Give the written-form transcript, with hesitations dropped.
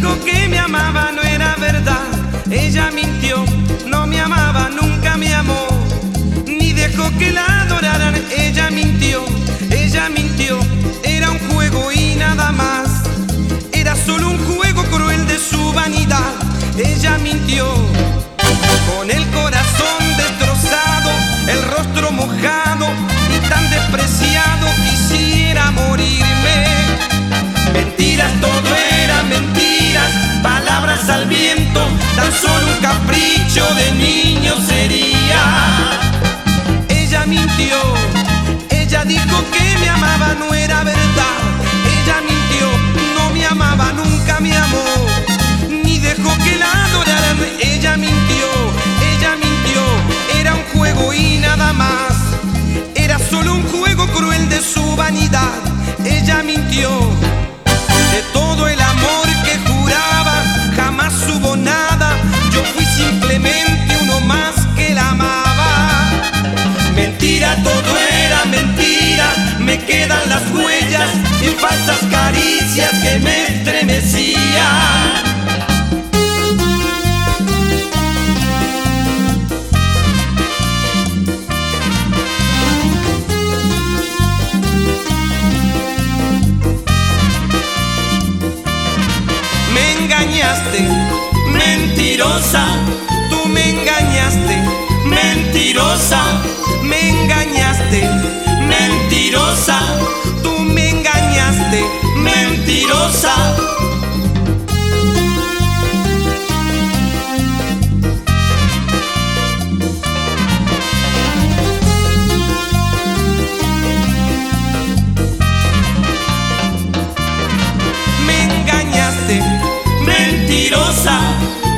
dijo que me amaba, no era verdad. Ella mintió, no me amaba, nunca me amó, ni dejó que la adoraran. Ella mintió, era un juego y nada más. Era solo un juego cruel de su vanidad. Ella mintió, con el corazón destrozado, el rostro mojado y tan despreciado, quisiera morirme. Mentiras, todo era mentiras, palabras al viento, tan solo un capricho de niño sería. Ella mintió, ella dijo que me amaba, no era verdad. Ella mintió, no me amaba, nunca me amó, ni dejó que la adoraran. Ella mintió, era un juego y nada más. Era solo un juego cruel de su vanidad. Ella mintió. De todo el amor que juraba, jamás hubo nada. Yo fui simplemente uno más que la amaba. Mentira, todo era mentira. Me quedan las huellas en falsas caricias que me estremecían. Me engañaste, mentirosa, tú me engañaste, mentirosa, me engañaste, mentirosa, tú me engañaste, mentirosa. Me engañaste, mentirosa,